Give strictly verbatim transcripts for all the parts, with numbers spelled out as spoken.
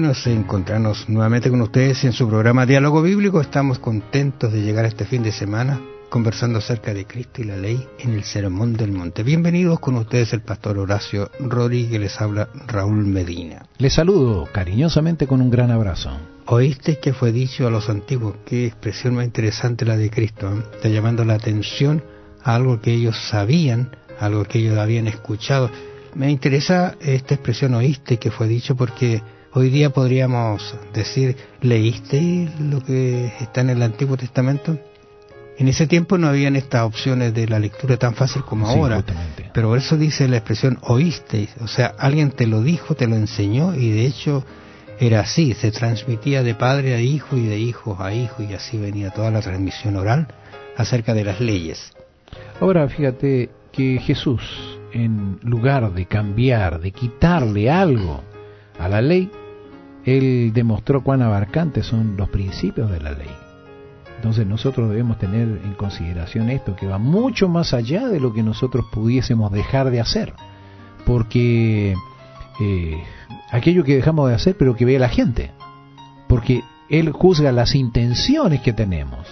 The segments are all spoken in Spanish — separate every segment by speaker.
Speaker 1: bueno es encontrarnos nuevamente con ustedes en su programa Diálogo Bíblico. Estamos contentos de llegar a este fin de semana conversando acerca de Cristo y la ley en el Sermón del Monte. Bienvenidos con ustedes el pastor Horacio Rodríguez, les habla Raúl Medina.
Speaker 2: Les saludo cariñosamente con un gran abrazo.
Speaker 1: Oíste que fue dicho a los antiguos, qué expresión más interesante la de Cristo, ¿eh? Está llamando la atención a algo que ellos sabían, algo que ellos habían escuchado. Me interesa esta expresión oíste que fue dicho porque hoy día podríamos decir, ¿leíste lo que está en el Antiguo Testamento? En ese tiempo no habían estas opciones de la lectura tan fácil como
Speaker 2: Sí,
Speaker 1: ahora,
Speaker 2: justamente.
Speaker 1: pero por eso dice la expresión oíste, o sea, alguien te lo dijo, te lo enseñó y de hecho era así, se transmitía de padre a hijo y de hijos a hijo y así venía toda la transmisión oral acerca de las leyes.
Speaker 2: Ahora fíjate que Jesús, en lugar de cambiar, de quitarle algo a la ley, Él demostró cuán abarcantes son los principios de la ley. Entonces nosotros debemos tener en consideración esto, que va mucho más allá de lo que nosotros pudiésemos dejar de hacer. Porque eh, aquello que dejamos de hacer, pero que ve la gente. Porque Él juzga las intenciones que tenemos.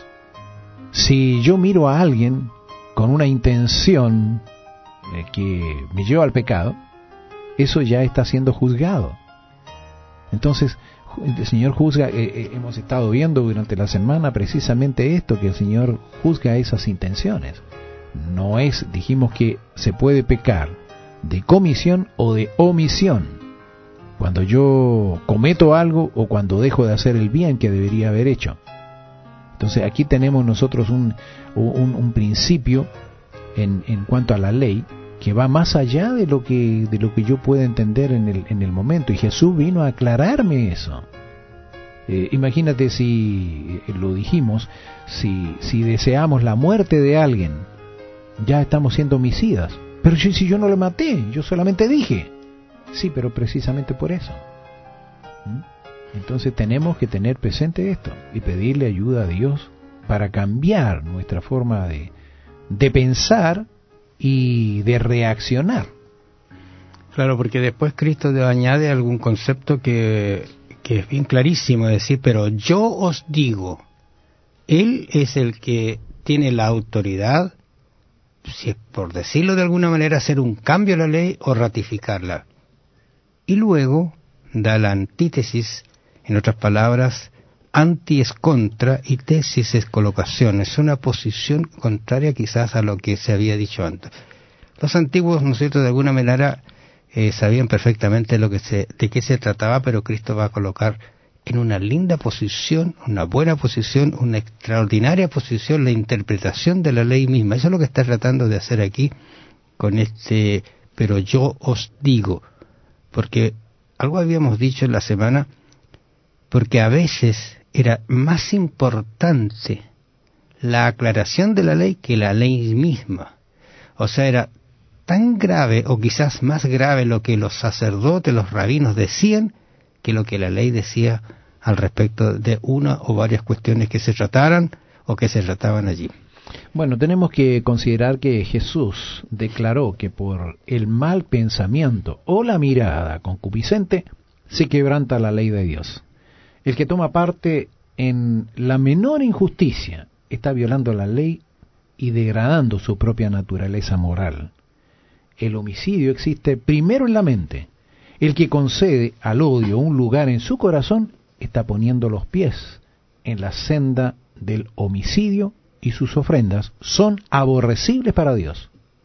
Speaker 2: Si yo miro a alguien con una intención eh, que me lleva al pecado, eso ya está siendo juzgado. Entonces, el Señor juzga, eh, eh, hemos estado viendo durante la semana precisamente esto, que el Señor juzga esas intenciones. No es, dijimos que se puede pecar de comisión o de omisión, cuando yo cometo algo o cuando dejo de hacer el bien que debería haber hecho. Entonces aquí tenemos nosotros un, un, un principio en, en cuanto a la ley, que va más allá de lo que de lo que yo pueda entender en el en el momento, y Jesús vino a aclararme eso. Eh, imagínate si eh, lo dijimos, si si deseamos la muerte de alguien, ya estamos siendo homicidas. Pero si, si yo no lo maté, yo solamente dije. Sí, pero precisamente por eso. ¿Mm? Entonces tenemos que tener presente esto y pedirle ayuda a Dios para cambiar nuestra forma de de pensar y de reaccionar.
Speaker 1: Claro, porque después Cristo añade algún concepto que, que es bien clarísimo, es decir, pero yo os digo, Él es el que tiene la autoridad, si es por decirlo de alguna manera, hacer un cambio a la ley o ratificarla. Y luego da la antítesis, en otras palabras, anti es contra y tesis es colocación, es una posición contraria quizás a lo que se había dicho antes. Los antiguos, ¿no es cierto?, de alguna manera eh, sabían perfectamente lo que se, de qué se trataba, pero Cristo va a colocar en una linda posición, una buena posición, una extraordinaria posición, la interpretación de la ley misma. Eso es lo que está tratando de hacer aquí con este, pero yo os digo, porque algo habíamos dicho en la semana, porque a veces era más importante la aclaración de la ley que la ley misma. O sea, era tan grave o quizás más grave lo que los sacerdotes, los rabinos decían que lo que la ley decía al respecto de una o varias cuestiones que se trataran o que se trataban allí.
Speaker 2: Bueno, tenemos que considerar que Jesús declaró que por el mal pensamiento o la mirada concupiscente se quebranta la ley de Dios. El que toma parte en la menor injusticia está violando la ley y degradando su propia naturaleza moral. El homicidio existe primero en la mente. El que concede al odio un lugar en su corazón está poniendo los pies en la senda del homicidio y sus ofrendas son aborrecibles para Dios.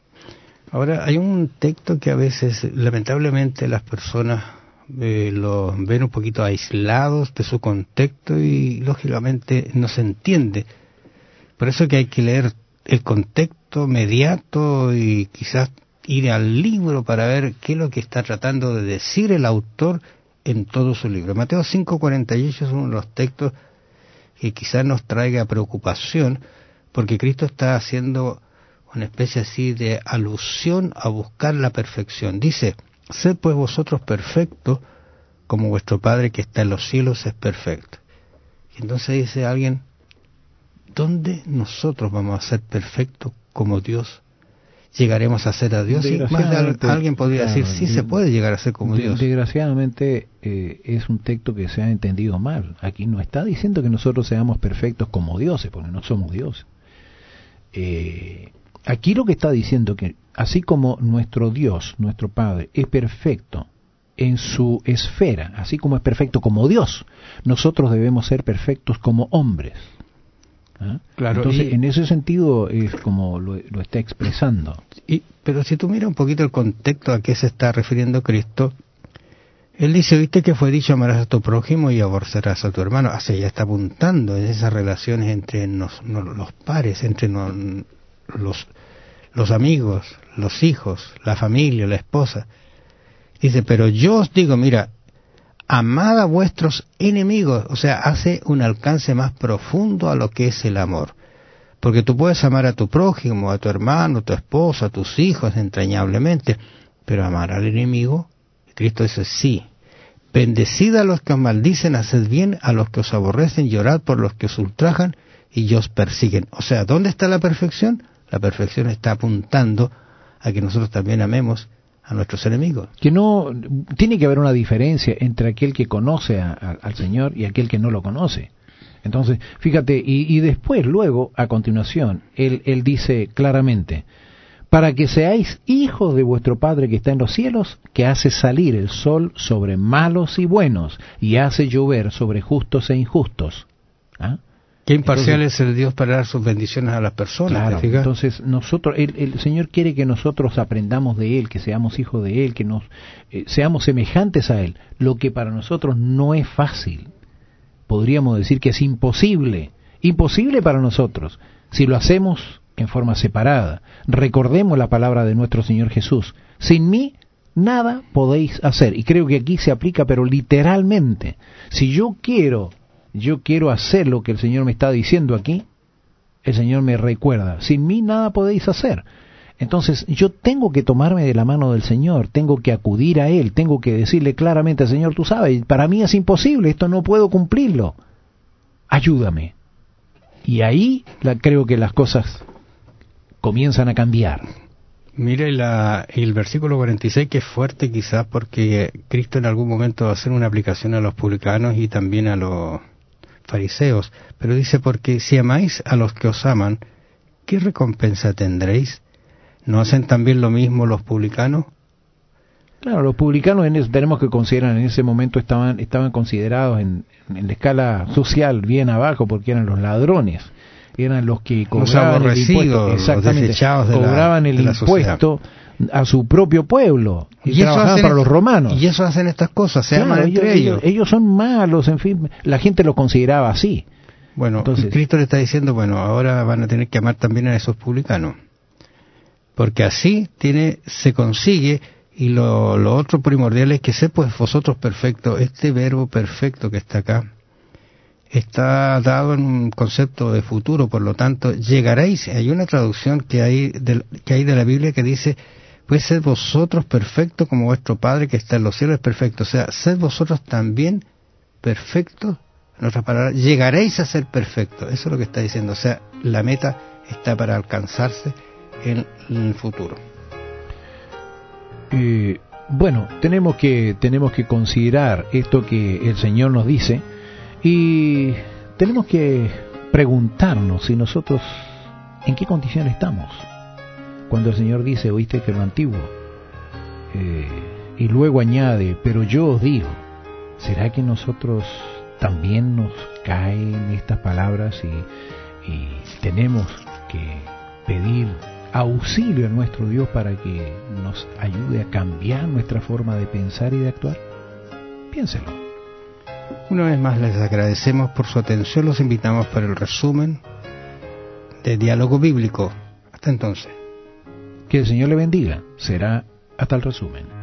Speaker 1: Ahora, hay un texto que a veces, lamentablemente, las personas eh, lo ven un poquito aislados de su contexto y, lógicamente, no se entiende. Por eso que hay que leer el contexto mediato y quizás ir al libro para ver qué es lo que está tratando de decir el autor en todo su libro. Mateo cinco cuarenta y ocho es uno de los textos que quizás nos traiga preocupación, porque Cristo está haciendo una especie así de alusión a buscar la perfección. Dice, sed pues vosotros perfectos, como vuestro Padre que está en los cielos es perfecto. Y entonces dice alguien, ¿dónde nosotros vamos a ser perfectos como Dios? llegaremos a ser a Dios. Y más de al, alguien podría claro, decir, sí, de, se puede llegar a ser como
Speaker 2: de,
Speaker 1: Dios.
Speaker 2: Desgraciadamente eh, es un texto que se ha entendido mal. Aquí no está diciendo que nosotros seamos perfectos como dioses, porque no somos dioses. Eh, aquí lo que está diciendo que así como nuestro Dios, nuestro Padre, es perfecto en su esfera, así como es perfecto como Dios, nosotros debemos ser perfectos como hombres. ¿Ah? Claro, entonces, y, en ese sentido es como lo, lo está expresando.
Speaker 1: Y, pero si tú miras un poquito el contexto a qué se está refiriendo Cristo, Él dice, viste que fue dicho, amarás a tu prójimo y aborrecerás a tu hermano. O sea, ya está apuntando en esas relaciones entre nos, nos, los pares, entre nos, los, los amigos, los hijos, la familia, la esposa. Dice, pero yo os digo, mira, amad a vuestros enemigos, o sea, hace un alcance más profundo a lo que es el amor. Porque tú puedes amar a tu prójimo, a tu hermano, a tu esposa, a tus hijos entrañablemente, pero amar al enemigo, Cristo dice, sí. Bendecid a los que os maldicen, haced bien a los que os aborrecen, llorad por los que os ultrajan y os persiguen. O sea, ¿dónde está la perfección? La perfección está apuntando a que nosotros también amemos a nuestros enemigos.
Speaker 2: Que no, tiene que haber una diferencia entre aquel que conoce a, a, al Señor y aquel que no lo conoce. Entonces, fíjate, y, y después, luego, a continuación, él, él dice claramente, para que seáis hijos de vuestro Padre que está en los cielos, que hace salir el sol sobre malos y buenos, y hace llover sobre justos e injustos. ¿Ah?
Speaker 1: Qué imparcial entonces, es el Dios para dar sus bendiciones a las personas.
Speaker 2: Claro,
Speaker 1: ¿te fijas?
Speaker 2: Entonces nosotros, el, el Señor quiere que nosotros aprendamos de Él, que seamos hijos de Él, que nos eh, seamos semejantes a Él, lo que para nosotros no es fácil. Podríamos decir que es imposible, imposible para nosotros, si lo hacemos en forma separada. Recordemos la palabra de nuestro Señor Jesús, sin mí nada podéis hacer, y creo que aquí se aplica, pero literalmente, si yo quiero yo quiero hacer lo que el Señor me está diciendo aquí, el Señor me recuerda, sin mí nada podéis hacer. Entonces yo tengo que tomarme de la mano del Señor, tengo que acudir a Él, tengo que decirle claramente al Señor, tú sabes, para mí es imposible, esto no puedo cumplirlo, ayúdame. Y ahí la, creo que las cosas comienzan a cambiar.
Speaker 1: Mire la, el versículo cuarenta y seis, que es fuerte quizás porque Cristo en algún momento va a hacer una aplicación a los publicanos y también a los fariseos, pero dice, porque si amáis a los que os aman, ¿qué recompensa tendréis? ¿No hacen también lo mismo los publicanos?
Speaker 2: Claro, los publicanos en eso, tenemos que considerar, en ese momento estaban estaban considerados en, en la escala social bien abajo, porque eran los ladrones, eran los que cobraban
Speaker 1: los
Speaker 2: el impuesto, exactamente,
Speaker 1: los de
Speaker 2: cobraban
Speaker 1: la,
Speaker 2: el
Speaker 1: de la
Speaker 2: impuesto
Speaker 1: sociedad
Speaker 2: a su propio pueblo y,
Speaker 1: y
Speaker 2: trabajaban para los romanos.
Speaker 1: Y eso hacen estas cosas, se
Speaker 2: claro,
Speaker 1: aman
Speaker 2: ellos,
Speaker 1: entre ellos.
Speaker 2: ellos. Ellos son malos, en fin, la gente los consideraba así.
Speaker 1: Bueno, entonces Cristo le está diciendo, bueno, ahora van a tener que amar también a esos publicanos, porque así tiene se consigue. Y lo, lo otro primordial es que sé pues vosotros perfectos. Este verbo perfecto que está acá está dado en un concepto de futuro, por lo tanto llegaréis. Hay una traducción que hay de, que hay de la Biblia que dice, pues sed vosotros perfectos como vuestro Padre que está en los cielos es perfecto. O sea, sed vosotros también perfectos. En otras palabras, llegaréis a ser perfectos. Eso es lo que está diciendo. O sea, la meta está para alcanzarse en, en el futuro.
Speaker 2: Eh, bueno, tenemos que tenemos que considerar esto que el Señor nos dice y tenemos que preguntarnos si nosotros en qué condición estamos. Cuando el Señor dice, oíste que lo antiguo, eh, y luego añade, pero yo os digo, ¿será que nosotros también nos caen estas palabras y, y tenemos que pedir auxilio a nuestro Dios para que nos ayude a cambiar nuestra forma de pensar y de actuar? Piénselo.
Speaker 1: Una vez más les agradecemos por su atención, los invitamos para el resumen de Diálogo Bíblico. Hasta entonces.
Speaker 2: Que el Señor le bendiga. Será hasta el resumen.